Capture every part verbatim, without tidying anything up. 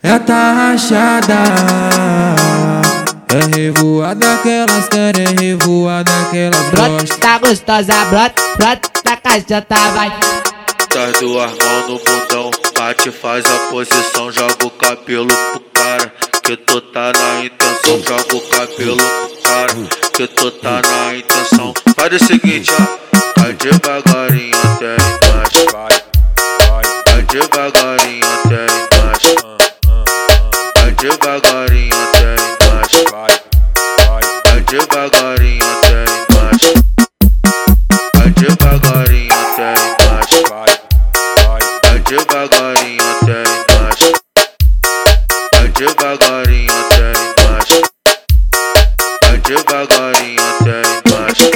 é tá rachada. É revoada que elas querem, revoada que elas Brota, gostam. tá gostosa, brota, brota, tá cachota, vai. Das duas mãos no bundão, bate, faz a posição, joga o cabelo pro cara, que tu tá na intenção. Joga o cabelo pro cara, que tu tá na intenção. Faz o seguinte, ó, vai devagarinho até embaixo, vai, vai, vai devagarinho até embaixo, vai devagarinho até embaixo, vai, vai, vai devagarinho até embaixo, vai devagarinho até embaixo, vai, vai devagarinho até embaixo, vai devagarinho até embaixo, vai devagarinho até embaixo.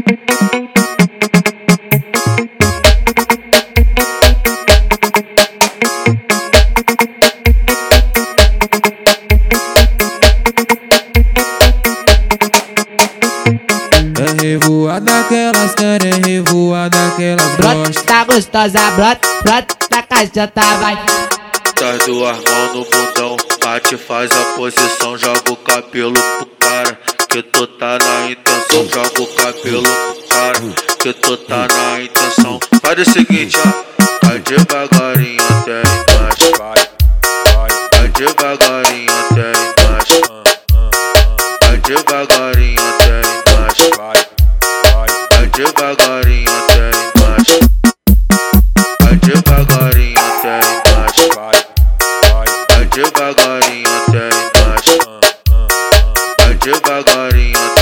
É revoada que elas querem, revoada que elas Brota, gostam. tá gostosa, brota, brota, tá cachota, vai. Das duas mãos no bundão, bate, faz a posição, joga o cabelo pro cara, que tu tá na intenção. Joga o cabelo pro cara, que tu tá na intenção. Faz o seguinte, ó, vai devagarinho até embaixo, vai, vai, vai devagarinho até embaixo, vai devagarinho até embaixo, vai, vai, vai devagarinho até embaixo, vai devagarinho até embaixo, vai, vai, vai devagarinho até embaixo, vai devagarinho até